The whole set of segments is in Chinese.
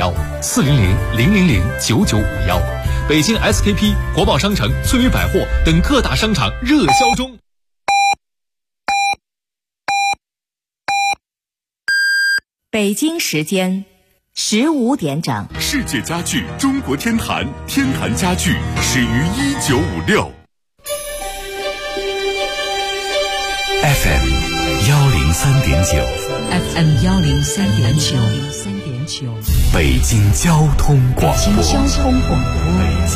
，400-000-9951。北京 SKP、国贸商城、翠微百货等各大商场热销中。 北京时间15点整。 世界家具中国天坛，天坛家具始于1956。 FM 103.9 FM 103.9 北京交通广播。 北京交通广播。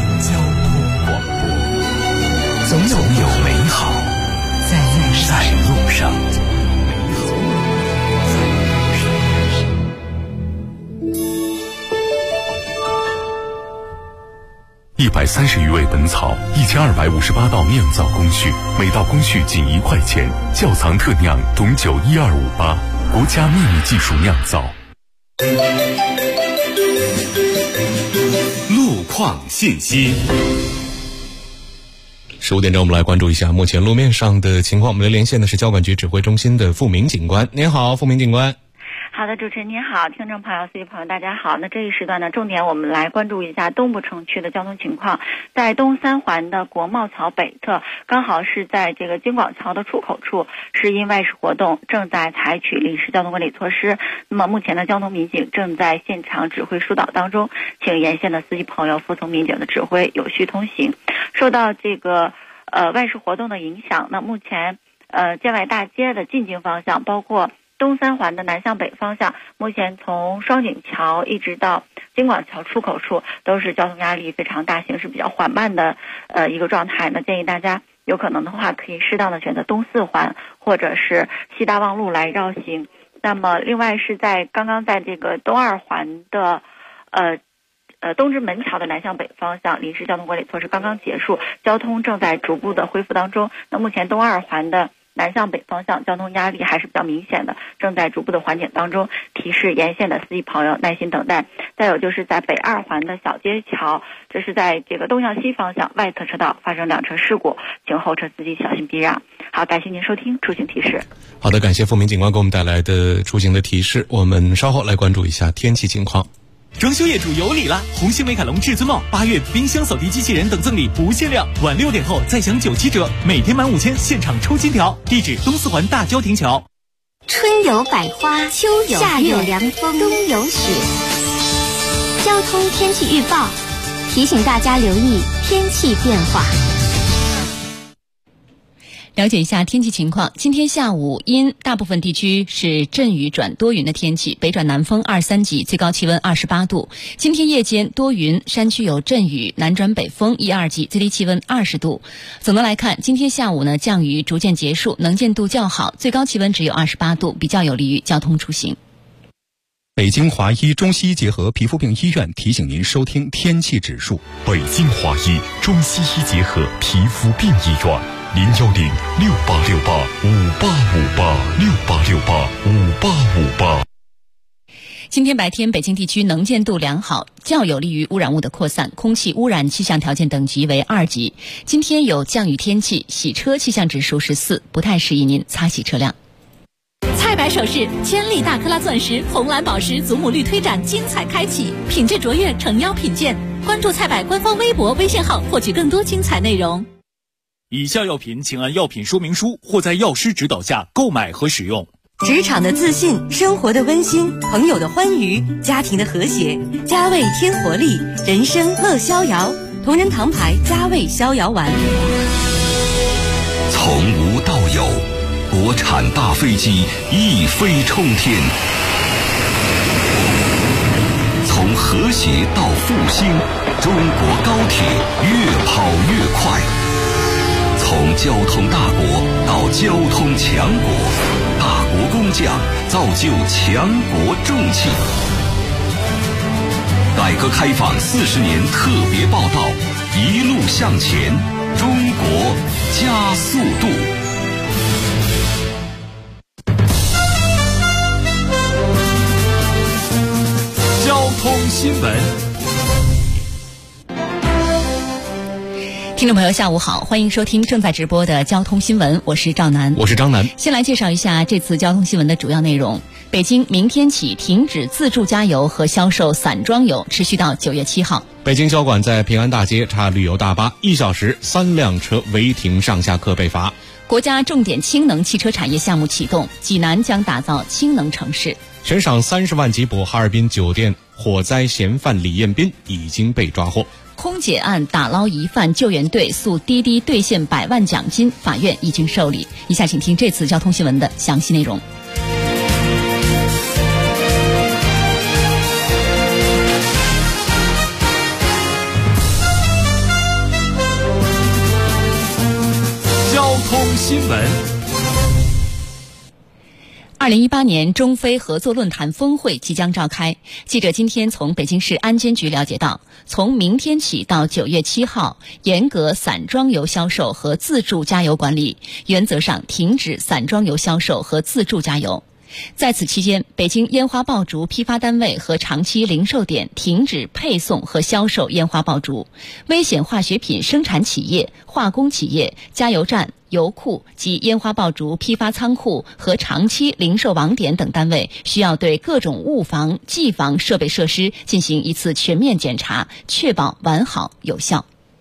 总有美好在路上。130余味本草，1258道酿造工序，每道工序仅1块钱。窖藏特酿董酒12588，国家秘密技术酿造。路况信息。 15点钟，我们来关注一下目前路面上的情况。我们来连线的是交管局指挥中心的付明警官。您好，付明警官。 好的，主持人您好，听众朋友、司机朋友大家好。那这一时段呢，重点我们来关注一下东部城区的交通情况。在东三环的国贸桥北侧，刚好是在这个京广桥的出口处，是因外事活动正在采取临时交通管理措施。那么目前的交通民警正在现场指挥疏导当中，请沿线的司机朋友服从民警的指挥，有序通行。受到这个外事活动的影响，那目前建外大街的进京方向，包括东三环的南向北方向，目前从双井桥一直到京广桥出口处都是交通压力非常大，行驶比较缓慢的一个状态。那建议大家有可能的话，可以适当的选择东四环或者是西大望路来绕行。那么另外是刚刚在这个东二环的东直门桥的南向北方向，临时交通管理措施刚刚结束，交通正在逐步的恢复当中。那目前东二环的南向北方向交通压力还是比较明显的，正在逐步的缓解当中，提示沿线的司机朋友耐心等待。再有就是在北二环的小街桥，这是在这个东向西方向外侧车道发生2车事故，请后车司机小心避让。好，感谢您收听出行提示。 好的，感谢付明警官给我们带来的出行的提示。我们稍后来关注一下天气情况。 装修业主有礼了！红星美凯龙至尊帽8月冰箱、扫地机器人等赠礼不限量，晚6点后再享97折，每天满5000现场抽金条。地址东四环大郊亭桥。 春有百花，秋有夏有凉风，冬有雪。交通天气预报提醒大家留意天气变化。 了解一下天气情况。今天下午因大部分地区是阵雨转多云的天气，北转南风2、3级，最高气温28度。今天夜间多云，山区有阵雨，南转北风1、2级，最低气温20度。总的来看，今天下午呢，降雨逐渐结束，能见度较好，最高气温只有28度，比较有利于交通出行。 北京华医中西医结合皮肤病医院提醒您收听天气指数。 北京华医中西医结合皮肤病医院，010-6868-5858，6868-5858。 今天白天，北京地区能见度良好，较有利于污染物的扩散，空气污染气象条件等级为2级。今天有降雨天气，洗车气象指数是4，不太适宜您擦洗车辆。 菜百首饰千粒大克拉钻石、红蓝宝石祖母绿推展精彩开启，品质卓越，诚邀品鉴。关注菜百官方微博、微信号，获取更多精彩内容。 以下药品请按药品说明书或在药师指导下购买和使用。 职场的自信，生活的温馨，朋友的欢愉，家庭的和谐。佳味添活力，人生乐逍遥。同仁堂牌佳味逍遥丸。 从无到有，国产大飞机一飞冲天。从和谐到复兴，中国高铁越跑越快。从交通大国到交通强国，大国工匠造就强国重器。改革开放40年特别报道，一路向前，中国加速度。 交通新闻。 听众朋友下午好，欢迎收听正在直播的交通新闻，我是赵楠。 我是张楠。 先来介绍一下这次交通新闻的主要内容。 北京明天起停止自助加油和销售散装油，持续到9月7号。 北京交管在平安大街查旅游大巴，1小时3辆车违停上下客被罚。 国家重点氢能汽车产业项目启动，济南将打造氢能城市。 悬赏30万缉捕哈尔滨酒店火灾嫌犯李彦斌已经被抓获。 空姐案打捞疑犯救援队诉滴滴兑现100万奖金，法院已经受理。以下请听这次交通新闻的详细内容。 交通新闻。 2018年中非合作论坛峰会即将召开。记者今天从北京市安监局了解到，从明天起到9月7号，严格散装油销售和自助加油管理，原则上停止散装油销售和自助加油。在此期间，北京烟花爆竹批发单位和长期零售点停止配送和销售烟花爆竹。危险化学品生产企业、化工企业、加油站、油库及烟花爆竹批发仓库和长期零售网点等单位需要对各种物防、技防设备设施进行一次全面检查，确保完好有效。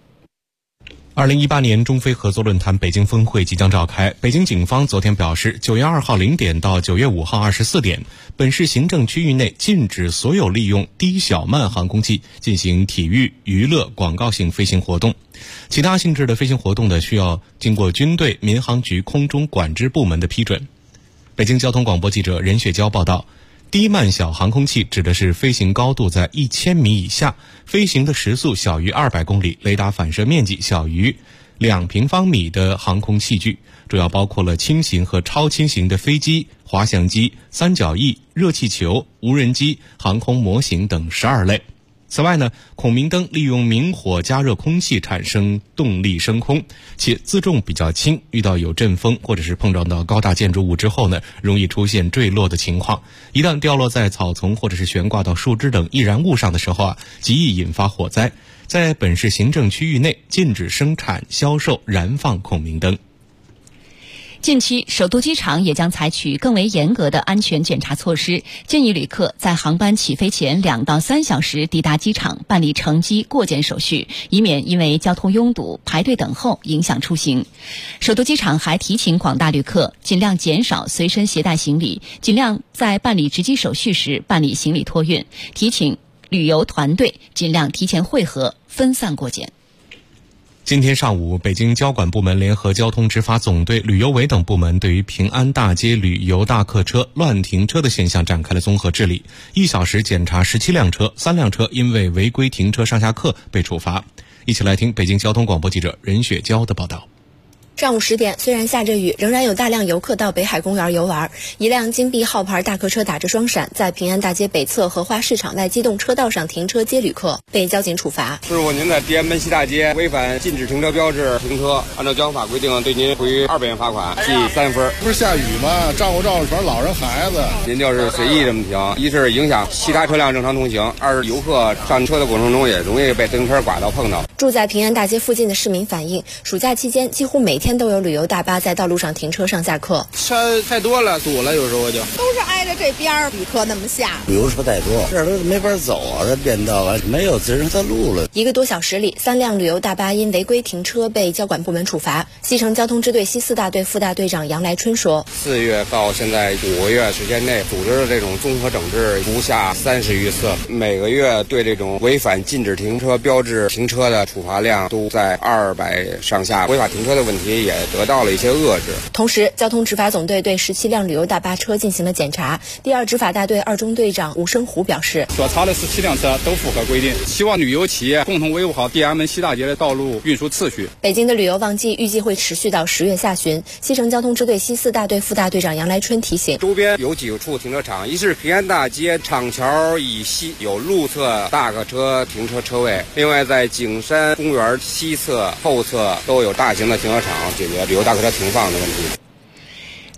2018年中非合作论坛北京峰会即将召开。北京警方昨天表示，9月2号0点到9月5号24点，本市行政区域内禁止所有利用低小慢航空器进行体育、娱乐、广告性飞行活动。其他性质的飞行活动需要经过军队、民航局空中管制部门的批准。北京交通广播记者任雪娇报道，低慢小航空器指的是飞行高度在1000米以下，飞行的时速小于200公里，雷达反射面积小于2平方米的航空器具，主要包括了轻型和超轻型的飞机、滑翔机、三角翼、热气球、无人机、航空模型等12类。此外呢，孔明灯利用明火加热空气产生动力升空，且自重比较轻，遇到有阵风或者是碰撞到高大建筑物之后呢，容易出现坠落的情况。一旦掉落在草丛或者是悬挂到树枝等易燃物上的时候极易引发火灾。在本市行政区域内禁止生产、销售、燃放孔明灯。 近期，首都机场也将采取更为严格的安全检查措施，建议旅客在航班起飞前2到3小时抵达机场办理乘机过检手续，以免因为交通拥堵、排队等候影响出行。首都机场还提醒广大旅客尽量减少随身携带行李，尽量在办理值机手续时办理行李托运，提醒旅游团队尽量提前汇合，分散过检。 今天上午，北京交管部门联合交通执法总队、旅游委等部门对于平安大街旅游大客车乱停车的现象展开了综合治理，1小时检查17辆车，3辆车因为违规停车上下客被处罚。一起来听北京交通广播记者任雪娇的报道。 上午10点，虽然下着雨，仍然有大量游客到北海公园游玩。一辆金碧号牌大客车打着双闪，在平安大街北侧荷花市场外机动车道上停车接旅客，被交警处罚。 师傅，您在地安门西大街违反禁止停车标志停车，按照交通法规定，对您处以200元罚款，记3分。 不是下雨吗？照顾全是老人孩子。 您就是随意这么停，一是影响其他车辆正常通行，二是游客上车的过程中也容易被自行车刮到碰到。 住在平安大街附近的市民反映，暑假期间几乎每天都有旅游大巴在道路上停车上下客， 车太多了，堵了，有时候就都是挨着这边旅客那么下。 旅游车太多，这儿都没法走啊，这变道啊，没有自行车路了。 1个多小时里，3辆旅游大巴因违规停车被交管部门处罚。西城交通支队西4大队副大队长杨来春说 ：4月到现在5个月时间内，组织的这种综合整治不下30余次，每个月对这种违反禁止停车标志停车的处罚量都在200上下，违法停车的问题也得到了一些遏制。 同时，交通执法总队对17辆旅游大巴车进行了检查。第2执法大队2中队长吴生虎表示， 所查的17辆车都符合规定，希望旅游企业共同维护好地安门西大街的道路运输秩序。 北京的旅游旺季预计会持续到10月下旬。西城交通支队西4大队副大队长杨来春提醒， 周边有几处停车场，一是平安大街厂桥以西有路侧大客车停车车位，另外在景山公园西侧、后侧都有大型的停车场，解决旅游大客车停放的问题。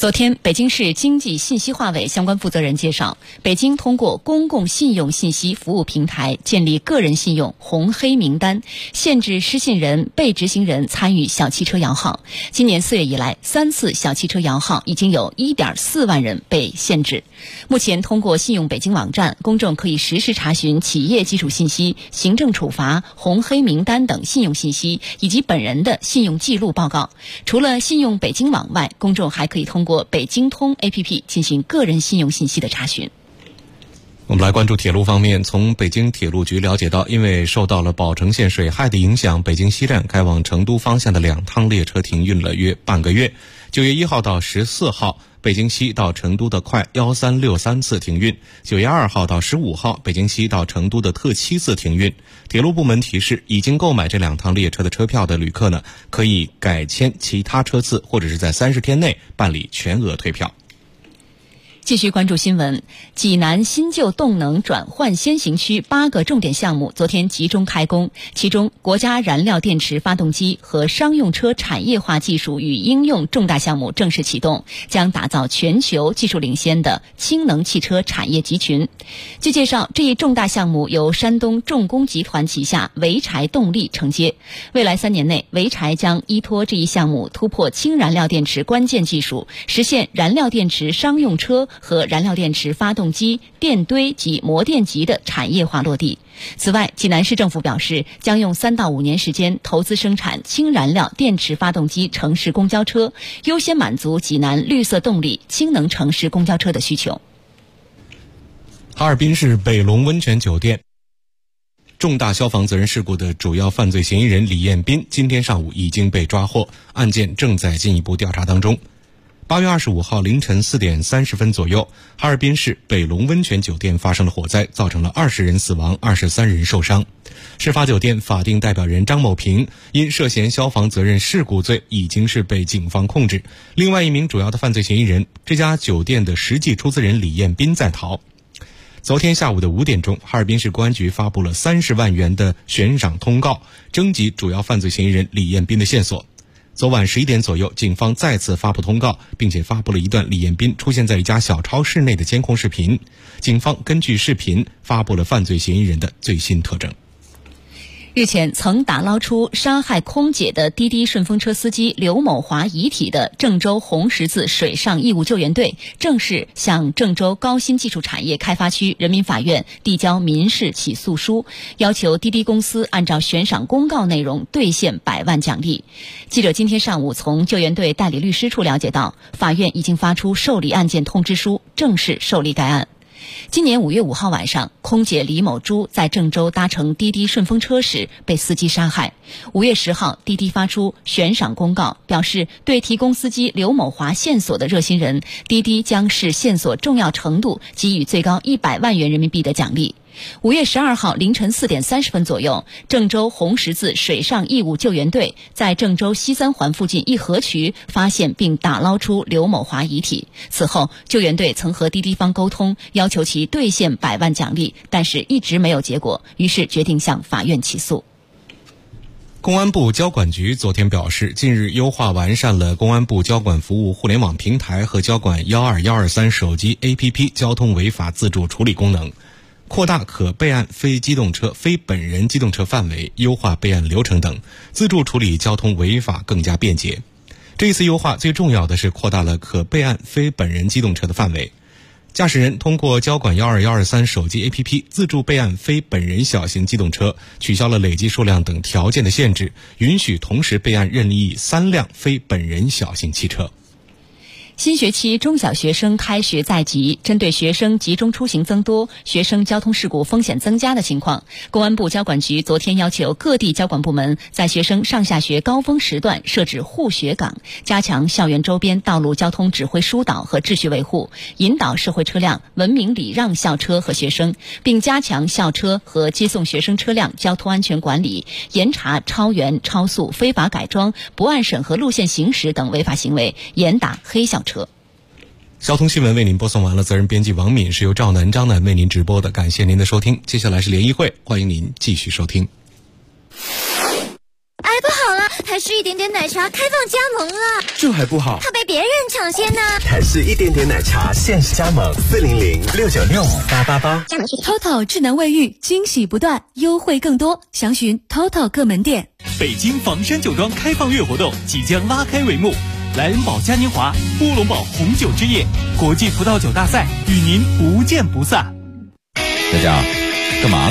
昨天，北京市经济信息化委相关负责人介绍，北京通过公共信用信息服务平台建立个人信用红黑名单，限制失信人、被执行人参与小汽车摇号。今年4月以来，3次小汽车摇号已经有1.4万人被限制。目前，通过信用北京网站，公众可以实时查询企业基础信息、行政处罚、红黑名单等信用信息，以及本人的信用记录报告。除了信用北京网外，公众还可以通过北京通 APP 进行个人信用信息的查询。 我们来关注铁路方面，从北京铁路局了解到，因为受到了宝成县水害的影响，北京西站开往成都方向的2趟列车停运了约半个月。9月1号到14号，北京西到成都的快1363次停运；9月2号到15号，北京西到成都的特7次停运。铁路部门提示，已经购买这2趟列车的车票的旅客呢，可以改签其他车次，或者是在30天内办理全额退票。 继续关注新闻，济南新旧动能转换先行区8个重点项目昨天集中开工，其中国家燃料电池发动机和商用车产业化技术与应用重大项目正式启动，将打造全球技术领先的氢能汽车产业集群。据介绍，这一重大项目由山东重工集团旗下潍柴动力承接，未来3年内，潍柴将依托这一项目突破氢燃料电池关键技术，实现燃料电池商用车和燃料电池发动机、电堆及模电极的产业化落地。此外，济南市政府表示，将用3到5年时间投资生产氢燃料电池发动机城市公交车，优先满足济南绿色动力氢能城市公交车的需求。 哈尔滨市北龙温泉酒店重大消防责任事故的主要犯罪嫌疑人李彦斌今天上午已经被抓获，案件正在进一步调查当中。8月25号凌晨4点30分左右，哈尔滨市北龙温泉酒店发生了火灾，造成了20人死亡，23人受伤。事发酒店法定代表人张某平因涉嫌消防责任事故罪已经是被警方控制，另外一名主要的犯罪嫌疑人这家酒店的实际出资人李彦斌在逃。昨天下午的5点钟，哈尔滨市公安局发布了30万元的悬赏通告，征集主要犯罪嫌疑人李彦斌的线索。昨晚11点左右，警方再次发布通告，并且发布了一段李彦斌出现在一家小超市内的监控视频。警方根据视频发布了犯罪嫌疑人的最新特征。 日前，曾打捞出杀害空姐的滴滴顺风车司机刘某华遗体的郑州红十字水上义务救援队正式向郑州高新技术产业开发区人民法院递交民事起诉书，要求滴滴公司按照悬赏公告内容兑现100万奖励。记者今天上午从救援队代理律师处了解到，法院已经发出受理案件通知书，正式受理该案。今年5月5号晚上，空姐李某珠在郑州搭乘滴滴顺风车时被司机杀害。5月10号，滴滴发出悬赏公告，表示对提供司机刘某华线索的热心人，滴滴将视线索重要程度给予最高100万元人民币的奖励。5月12号凌晨4点30分左右，郑州红十字水上义务救援队在郑州西三环附近一河渠发现并打捞出刘某华遗体。此后，救援队曾和滴滴方沟通，要求其兑现100万奖励，但是一直没有结果，于是决定向法院起诉。 公安部交管局昨天表示，近日优化完善了公安部交管服务互联网平台和交管12123手机 APP 交通违法自助处理功能，扩大可备案非机动车、非本人机动车范围，优化备案流程等，自助处理交通违法更加便捷。这一次优化最重要的是扩大了可备案非本人机动车的范围。驾驶人通过交管12123手机 APP 自助备案非本人小型机动车，取消了累计数量等条件的限制，允许同时备案任意3辆非本人小型汽车。 新学期中小学生开学在即，针对学生集中出行增多、学生交通事故风险增加的情况，公安部交管局昨天要求各地交管部门在学生上下学高峰时段设置护学岗，加强校园周边道路交通指挥疏导和秩序维护，引导社会车辆文明礼让校车和学生，并加强校车和接送学生车辆交通安全管理，严查超员、超速、非法改装、不按审核路线行驶等违法行为，严打黑校车。 交通新闻为您播送完了，责任编辑王敏，是由赵南、张楠为您直播的，感谢您的收听。接下来是联谊会，欢迎您继续收听。 哎，不好了， 台式一点点奶茶开放加盟了， 这还不好， 怕被别人抢先呢。 台式一点点奶茶限时加盟，400-696-5888。 TOTO 智能卫浴，惊喜不断，优惠更多，详询 TOTO 各门店。 北京房山酒庄开放月活动即将拉开帷幕，莱恩堡嘉年华、乌龙堡红酒之夜、国际葡萄酒大赛与您不见不散。 大家干嘛呢？